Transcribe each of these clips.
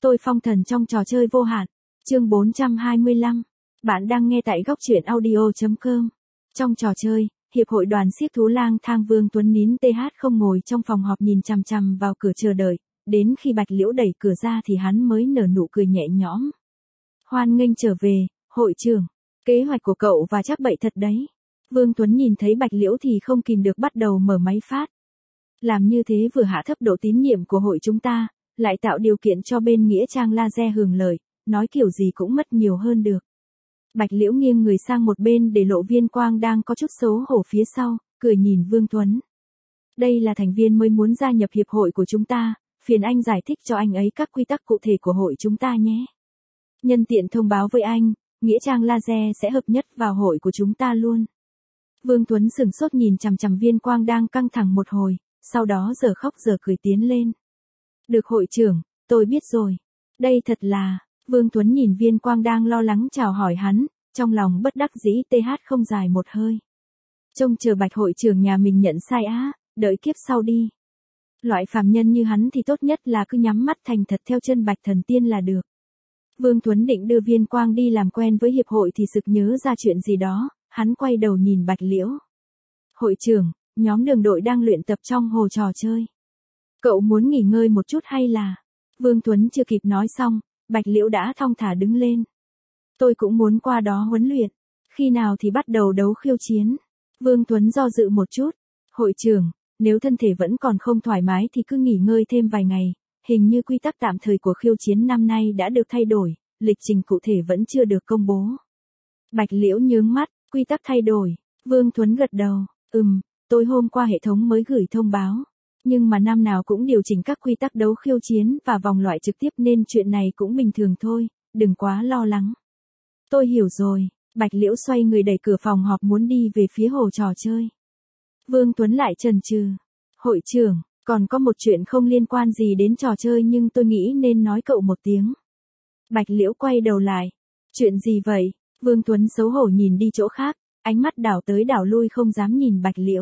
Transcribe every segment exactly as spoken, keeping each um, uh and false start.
Tôi phong thần trong trò chơi vô hạn. Chương bốn trăm hai mươi lăm. Bạn đang nghe tại góc truyện audio chấm com. Trong trò chơi, Hiệp hội đoàn xiếc thú lang thang Vương Tuấn nín th không ngồi trong phòng họp nhìn chằm chằm vào cửa chờ đợi, đến khi Bạch Liễu đẩy cửa ra thì hắn mới nở nụ cười nhẹ nhõm. Hoan nghênh trở về, hội trưởng. Kế hoạch của cậu và chắc bậy thật đấy. Vương Tuấn nhìn thấy Bạch Liễu thì không kìm được bắt đầu mở máy phát. Làm như thế vừa hạ thấp độ tín nhiệm của hội chúng ta, lại tạo điều kiện cho bên Nghĩa Trang Laser hưởng lợi, nói kiểu gì cũng mất nhiều hơn được. Bạch Liễu nghiêng người sang một bên để lộ Viên Quang đang có chút xấu hổ phía sau, cười nhìn Vương Tuấn. Đây là thành viên mới muốn gia nhập hiệp hội của chúng ta, phiền anh giải thích cho anh ấy các quy tắc cụ thể của hội chúng ta nhé. Nhân tiện thông báo với anh, Nghĩa Trang Laser sẽ hợp nhất vào hội của chúng ta luôn. Vương Tuấn sửng sốt nhìn chằm chằm Viên Quang đang căng thẳng một hồi, sau đó giờ khóc giờ cười tiến lên. Được hội trưởng, tôi biết rồi. Đây thật là, Vương Tuấn nhìn Viên Quang đang lo lắng chào hỏi hắn, trong lòng bất đắc dĩ th không dài một hơi. Trông chờ Bạch hội trưởng nhà mình nhận sai á, đợi kiếp sau đi. Loại phàm nhân như hắn thì tốt nhất là cứ nhắm mắt thành thật theo chân Bạch thần tiên là được. Vương Tuấn định đưa Viên Quang đi làm quen với hiệp hội thì sực nhớ ra chuyện gì đó, hắn quay đầu nhìn Bạch Liễu. Hội trưởng, nhóm đường đội đang luyện tập trong hồ trò chơi. Cậu muốn nghỉ ngơi một chút hay là... Vương Tuấn chưa kịp nói xong, Bạch Liễu đã thong thả đứng lên. Tôi cũng muốn qua đó huấn luyện. Khi nào thì bắt đầu đấu khiêu chiến? Vương Tuấn do dự một chút. Hội trưởng, nếu thân thể vẫn còn không thoải mái thì cứ nghỉ ngơi thêm vài ngày. Hình như quy tắc tạm thời của khiêu chiến năm nay đã được thay đổi, lịch trình cụ thể vẫn chưa được công bố. Bạch Liễu nhướng mắt, quy tắc thay đổi. Vương Tuấn gật đầu, ừm, tối hôm qua hệ thống mới gửi thông báo. Nhưng mà năm nào cũng điều chỉnh các quy tắc đấu khiêu chiến và vòng loại trực tiếp nên chuyện này cũng bình thường thôi, đừng quá lo lắng. Tôi hiểu rồi, Bạch Liễu xoay người đẩy cửa phòng họp muốn đi về phía hồ trò chơi. Vương Tuấn lại chần chừ. Hội trưởng, còn có một chuyện không liên quan gì đến trò chơi nhưng tôi nghĩ nên nói cậu một tiếng. Bạch Liễu quay đầu lại. Chuyện gì vậy? Vương Tuấn xấu hổ nhìn đi chỗ khác, ánh mắt đảo tới đảo lui không dám nhìn Bạch Liễu.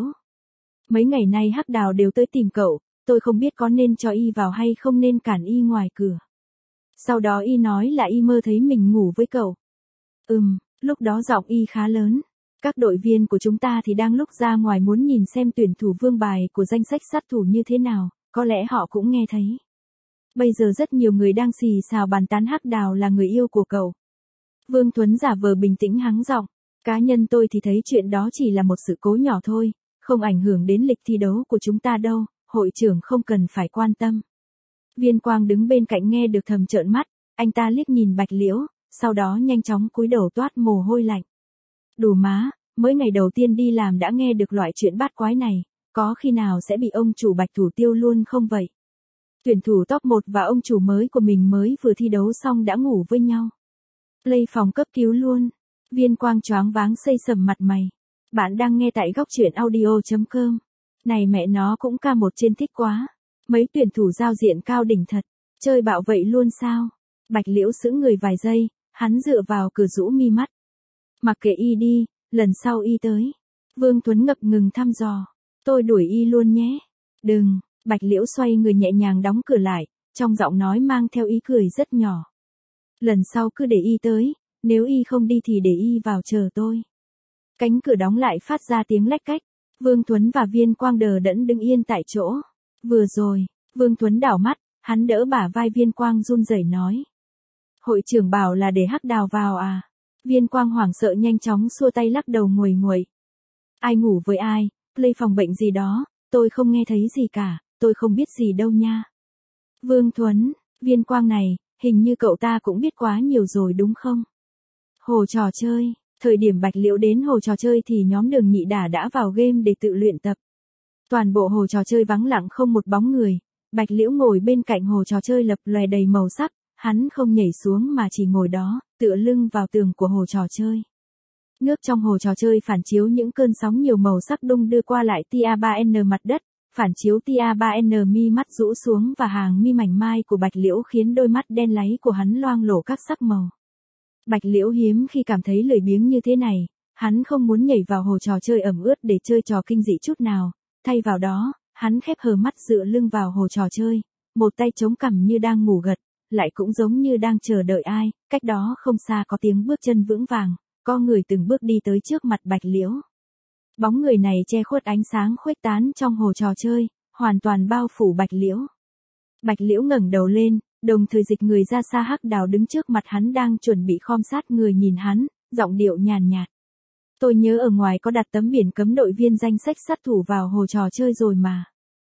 Mấy ngày nay Hắc Đào đều tới tìm cậu, tôi không biết có nên cho y vào hay không nên cản y ngoài cửa. Sau đó y nói là y mơ thấy mình ngủ với cậu. Ừm, lúc đó giọng y khá lớn. Các đội viên của chúng ta thì đang lúc ra ngoài muốn nhìn xem tuyển thủ vương bài của danh sách sát thủ như thế nào, có lẽ họ cũng nghe thấy. Bây giờ rất nhiều người đang xì xào bàn tán Hắc Đào là người yêu của cậu. Vương Tuấn giả vờ bình tĩnh hắng giọng, cá nhân tôi thì thấy chuyện đó chỉ là một sự cố nhỏ thôi, không ảnh hưởng đến lịch thi đấu của chúng ta đâu, hội trưởng không cần phải quan tâm. Viên Quang đứng bên cạnh nghe được thầm trợn mắt, anh ta liếc nhìn Bạch Liễu, sau đó nhanh chóng cúi đầu toát mồ hôi lạnh. Đủ má, mới ngày đầu tiên đi làm đã nghe được loại chuyện bát quái này, có khi nào sẽ bị ông chủ Bạch thủ tiêu luôn không vậy? Tuyển thủ top một và ông chủ mới của mình mới vừa thi đấu xong đã ngủ với nhau. Lây phòng cấp cứu luôn. Viên Quang choáng váng xây sầm mặt mày. Bạn đang nghe tại góc truyện audio chấm com. Này mẹ nó cũng ca một trên thích quá. Mấy tuyển thủ giao diện cao đỉnh thật. Chơi bạo vậy luôn sao? Bạch Liễu sững người vài giây, hắn dựa vào cửa rũ mi mắt. Mặc kệ y đi, lần sau y tới. Vương Tuấn ngập ngừng thăm dò. Tôi đuổi y luôn nhé. Đừng, Bạch Liễu xoay người nhẹ nhàng đóng cửa lại, trong giọng nói mang theo ý cười rất nhỏ. Lần sau cứ để y tới, nếu y không đi thì để y vào chờ tôi. Cánh cửa đóng lại phát ra tiếng lách cách. Vương Tuấn và Viên Quang đờ đẫn đứng yên tại chỗ. Vừa rồi, Vương Tuấn đảo mắt, hắn đỡ bả vai Viên Quang run rẩy nói. Hội trưởng bảo là để Hắc Đào vào à? Viên Quang hoảng sợ nhanh chóng xua tay lắc đầu nguầy nguậy. Ai ngủ với ai, play phòng bệnh gì đó, tôi không nghe thấy gì cả, tôi không biết gì đâu nha. Vương Tuấn, Viên Quang này, hình như cậu ta cũng biết quá nhiều rồi đúng không? Hồ trò chơi. Thời điểm Bạch Liễu đến hồ trò chơi thì nhóm Đường Nhị Đả đã vào game để tự luyện tập. Toàn bộ hồ trò chơi vắng lặng không một bóng người, Bạch Liễu ngồi bên cạnh hồ trò chơi lập lòe đầy màu sắc, hắn không nhảy xuống mà chỉ ngồi đó, tựa lưng vào tường của hồ trò chơi. Nước trong hồ trò chơi phản chiếu những cơn sóng nhiều màu sắc đung đưa qua lại tia ba N mặt đất, phản chiếu tia ba N mi mắt rũ xuống và hàng mi mảnh mai của Bạch Liễu khiến đôi mắt đen láy của hắn loang lổ các sắc màu. Bạch Liễu hiếm khi cảm thấy lười biếng như thế này, hắn không muốn nhảy vào hồ trò chơi ẩm ướt để chơi trò kinh dị chút nào, thay vào đó, hắn khép hờ mắt dựa lưng vào hồ trò chơi, một tay chống cằm như đang ngủ gật, lại cũng giống như đang chờ đợi ai, cách đó không xa có tiếng bước chân vững vàng, có người từng bước đi tới trước mặt Bạch Liễu. Bóng người này che khuất ánh sáng khuếch tán trong hồ trò chơi, hoàn toàn bao phủ Bạch Liễu. Bạch Liễu ngẩng đầu lên, đồng thời dịch người ra xa. Hắc Đào đứng trước mặt hắn đang chuẩn bị khom sát người nhìn hắn, giọng điệu nhàn nhạt. Tôi nhớ ở ngoài có đặt tấm biển cấm đội viên danh sách sát thủ vào hồ trò chơi rồi mà.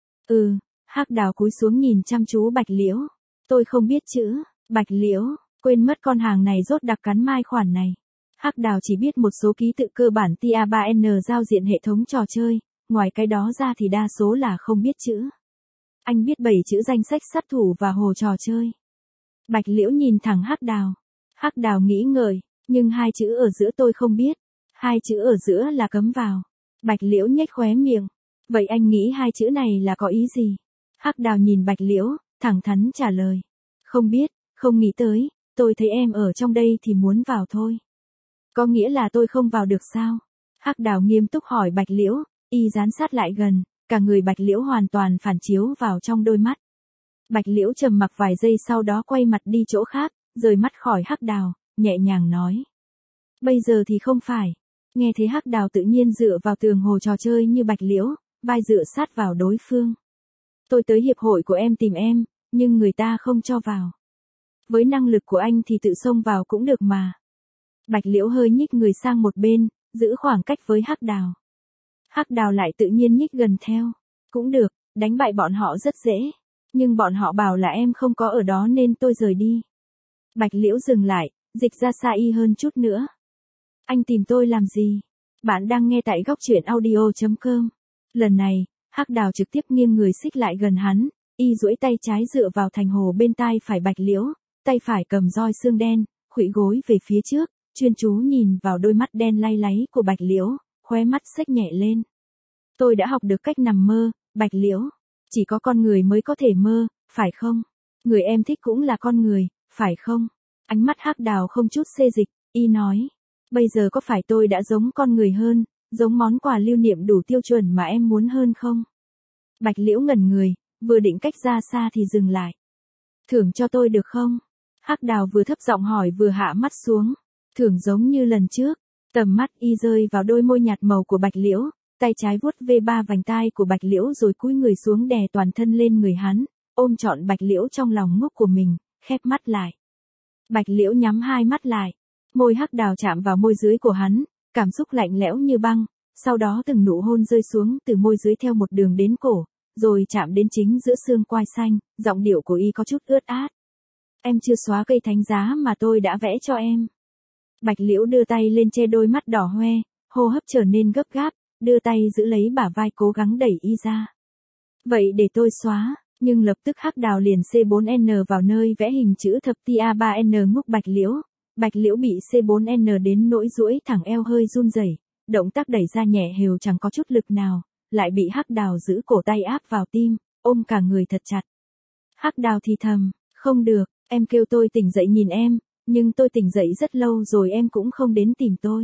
Ừ, Hắc Đào cúi xuống nhìn chăm chú Bạch Liễu. Tôi không biết chữ. Bạch Liễu, quên mất con hàng này rốt đặc cắn mai khoản này. Hắc Đào chỉ biết một số ký tự cơ bản T A ba N giao diện hệ thống trò chơi, ngoài cái đó ra thì đa số là không biết chữ. Anh biết bảy chữ danh sách sát thủ và hồ trò chơi. Bạch Liễu nhìn thẳng Hắc Đào. Hắc Đào nghĩ ngợi, nhưng hai chữ ở giữa tôi không biết. Hai chữ ở giữa là cấm vào. Bạch Liễu nhếch khóe miệng. Vậy anh nghĩ hai chữ này là có ý gì? Hắc Đào nhìn Bạch Liễu, thẳng thắn trả lời. Không biết, không nghĩ tới, tôi thấy em ở trong đây thì muốn vào thôi. Có nghĩa là tôi không vào được sao? Hắc Đào nghiêm túc hỏi Bạch Liễu, y dán sát lại gần, cả người Bạch Liễu hoàn toàn phản chiếu vào trong đôi mắt. Bạch Liễu trầm mặc vài giây sau đó quay mặt đi chỗ khác, rời mắt khỏi Hắc Đào, nhẹ nhàng nói. Bây giờ thì không phải. Nghe thấy Hắc Đào tự nhiên dựa vào tường hồ trò chơi như Bạch Liễu, vai dựa sát vào đối phương. Tôi tới hiệp hội của em tìm em, nhưng người ta không cho vào. Với năng lực của anh thì tự xông vào cũng được mà. Bạch Liễu hơi nhích người sang một bên, giữ khoảng cách với Hắc Đào. Hắc Đào lại tự nhiên nhích gần theo. Cũng được, đánh bại bọn họ rất dễ. Nhưng bọn họ bảo là em không có ở đó nên tôi rời đi. Bạch Liễu dừng lại, dịch ra xa y hơn chút nữa. Anh tìm tôi làm gì? Bạn đang nghe tại góc truyện audio chấm com. Lần này, Hắc Đào trực tiếp nghiêng người xích lại gần hắn, y duỗi tay trái dựa vào thành hồ bên tai phải Bạch Liễu, tay phải cầm roi xương đen, khuỵu gối về phía trước, chuyên chú nhìn vào đôi mắt đen lay láy của Bạch Liễu, khóe mắt xếch nhẹ lên. Tôi đã học được cách nằm mơ, Bạch Liễu. Chỉ có con người mới có thể mơ, phải không? Người em thích cũng là con người, phải không? Ánh mắt Hắc Đào không chút xê dịch, y nói. Bây giờ có phải tôi đã giống con người hơn, giống món quà lưu niệm đủ tiêu chuẩn mà em muốn hơn không? Bạch Liễu ngẩn người, vừa định cách ra xa thì dừng lại. Thưởng cho tôi được không? Hắc Đào vừa thấp giọng hỏi vừa hạ mắt xuống. Thưởng giống như lần trước. Tầm mắt y rơi vào đôi môi nhạt màu của Bạch Liễu, tay trái vuốt ve ba vành tai của Bạch Liễu rồi cúi người xuống đè toàn thân lên người hắn, ôm trọn Bạch Liễu trong lòng ngốc của mình, khép mắt lại. Bạch Liễu nhắm hai mắt lại, môi Hắc Đào chạm vào môi dưới của hắn, cảm xúc lạnh lẽo như băng, sau đó từng nụ hôn rơi xuống từ môi dưới theo một đường đến cổ, rồi chạm đến chính giữa xương quai xanh, giọng điệu của y có chút ướt át. Em chưa xóa cây thánh giá mà tôi đã vẽ cho em. Bạch Liễu đưa tay lên che đôi mắt đỏ hoe, hô hấp trở nên gấp gáp, đưa tay giữ lấy bả vai cố gắng đẩy y ra. Vậy để tôi xóa, nhưng lập tức Hắc Đào liền C bốn N vào nơi vẽ hình chữ thập T A ba N ngúc Bạch Liễu. Bạch Liễu bị C bốn N đến nỗi duỗi thẳng eo hơi run rẩy, động tác đẩy ra nhẹ hều chẳng có chút lực nào, lại bị Hắc Đào giữ cổ tay áp vào tim, ôm cả người thật chặt. Hắc Đào thì thầm, không được, em kêu tôi tỉnh dậy nhìn em, nhưng tôi tỉnh dậy rất lâu rồi em cũng không đến tìm tôi.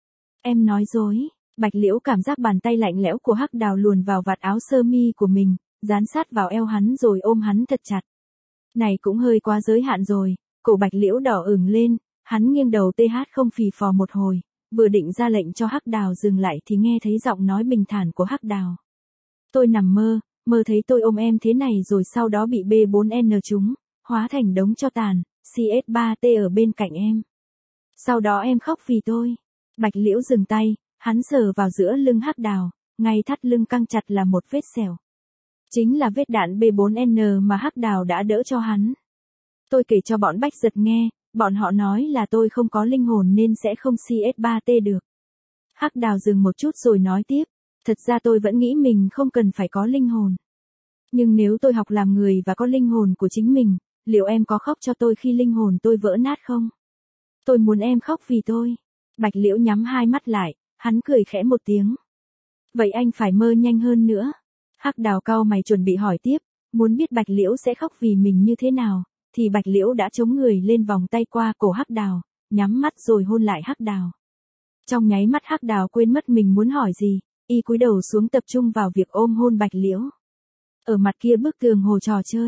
Em nói dối. Bạch Liễu cảm giác bàn tay lạnh lẽo của Hắc Đào luồn vào vạt áo sơ mi của mình, dán sát vào eo hắn rồi ôm hắn thật chặt. Này cũng hơi quá giới hạn rồi, cổ Bạch Liễu đỏ ửng lên, hắn nghiêng đầu tê hát không phì phò một hồi, vừa định ra lệnh cho Hắc Đào dừng lại thì nghe thấy giọng nói bình thản của Hắc Đào. Tôi nằm mơ, mơ thấy tôi ôm em thế này rồi sau đó bị B bốn N trúng, hóa thành đống tro tàn, C S ba T ở bên cạnh em. Sau đó em khóc vì tôi. Bạch Liễu dừng tay. Hắn sờ vào giữa lưng Hắc Đào, ngay thắt lưng căng chặt là một vết sẹo. Chính là vết đạn B bốn N mà Hắc Đào đã đỡ cho hắn. Tôi kể cho bọn Bách Giật nghe, bọn họ nói là tôi không có linh hồn nên sẽ không C S ba T được. Hắc Đào dừng một chút rồi nói tiếp, thật ra tôi vẫn nghĩ mình không cần phải có linh hồn. Nhưng nếu tôi học làm người và có linh hồn của chính mình, liệu em có khóc cho tôi khi linh hồn tôi vỡ nát không? Tôi muốn em khóc vì tôi. Bạch Liễu nhắm hai mắt lại. Hắn cười khẽ một tiếng. Vậy anh phải mơ nhanh hơn nữa. Hắc Đào cau mày chuẩn bị hỏi tiếp, muốn biết Bạch Liễu sẽ khóc vì mình như thế nào, thì Bạch Liễu đã chống người lên vòng tay qua cổ Hắc Đào, nhắm mắt rồi hôn lại Hắc Đào. Trong nháy mắt Hắc Đào quên mất mình muốn hỏi gì, y cúi đầu xuống tập trung vào việc ôm hôn Bạch Liễu. Ở mặt kia bức tường hồ trò chơi,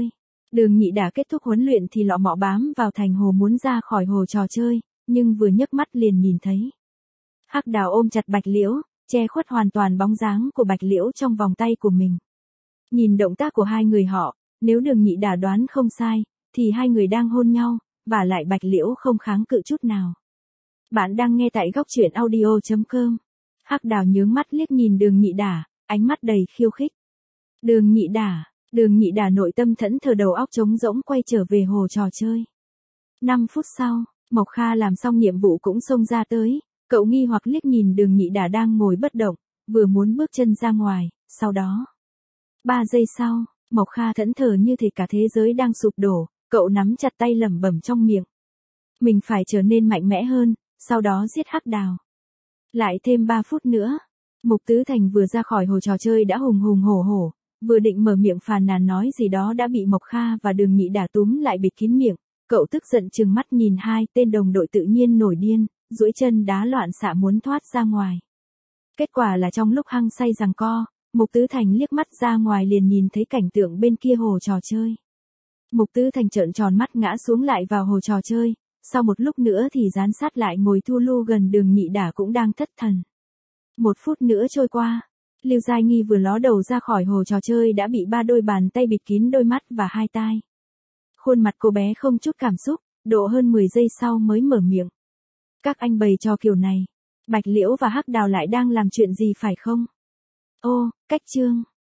Đường Nhị Đả kết thúc huấn luyện thì lọ mọ bám vào thành hồ muốn ra khỏi hồ trò chơi, nhưng vừa nhấc mắt liền nhìn thấy. Hắc Đào ôm chặt Bạch Liễu, che khuất hoàn toàn bóng dáng của Bạch Liễu trong vòng tay của mình. Nhìn động tác của hai người họ, nếu Đường Nhị Đả đoán không sai, thì hai người đang hôn nhau, và lại Bạch Liễu không kháng cự chút nào. Bạn đang nghe tại góc truyện audio chấm com. Hắc Đào nhướng mắt liếc nhìn Đường Nhị Đả, ánh mắt đầy khiêu khích. Đường Nhị Đả, Đường Nhị Đả nội tâm thẫn thờ đầu óc trống rỗng quay trở về hồ trò chơi. năm phút sau, Mộc Kha làm xong nhiệm vụ cũng xông ra tới, cậu nghi hoặc liếc nhìn Đường Nhị Đả đang ngồi bất động, vừa muốn bước chân ra ngoài, sau đó. Ba giây sau, Mộc Kha thẫn thờ như thể cả thế giới đang sụp đổ, cậu nắm chặt tay lẩm bẩm trong miệng. Mình phải trở nên mạnh mẽ hơn, sau đó giết Hắc Đào. Lại thêm ba phút nữa, Mục Tứ Thành vừa ra khỏi hồ trò chơi đã hùng hùng hổ hổ, vừa định mở miệng phàn nàn nói gì đó đã bị Mộc Kha và Đường Nhị Đả túm lại bịt kín miệng, cậu tức giận trừng mắt nhìn hai tên đồng đội tự nhiên nổi điên, duỗi chân đá loạn xạ muốn thoát ra ngoài. Kết quả là trong lúc hăng say giằng co, Mục Tứ Thành liếc mắt ra ngoài liền nhìn thấy cảnh tượng bên kia hồ trò chơi. Mục Tứ Thành trợn tròn mắt ngã xuống lại vào hồ trò chơi, sau một lúc nữa thì dán sát lại ngồi thu lu gần Đường Nhị Đả cũng đang thất thần. Một phút nữa trôi qua, Lưu Giai Nghi vừa ló đầu ra khỏi hồ trò chơi đã bị ba đôi bàn tay bịt kín đôi mắt và hai tai. Khuôn mặt cô bé không chút cảm xúc, độ hơn mười giây sau mới mở miệng. Các anh bày trò kiểu này, Bạch Liễu và Hắc Đào lại đang làm chuyện gì phải không? Ô, cách chương.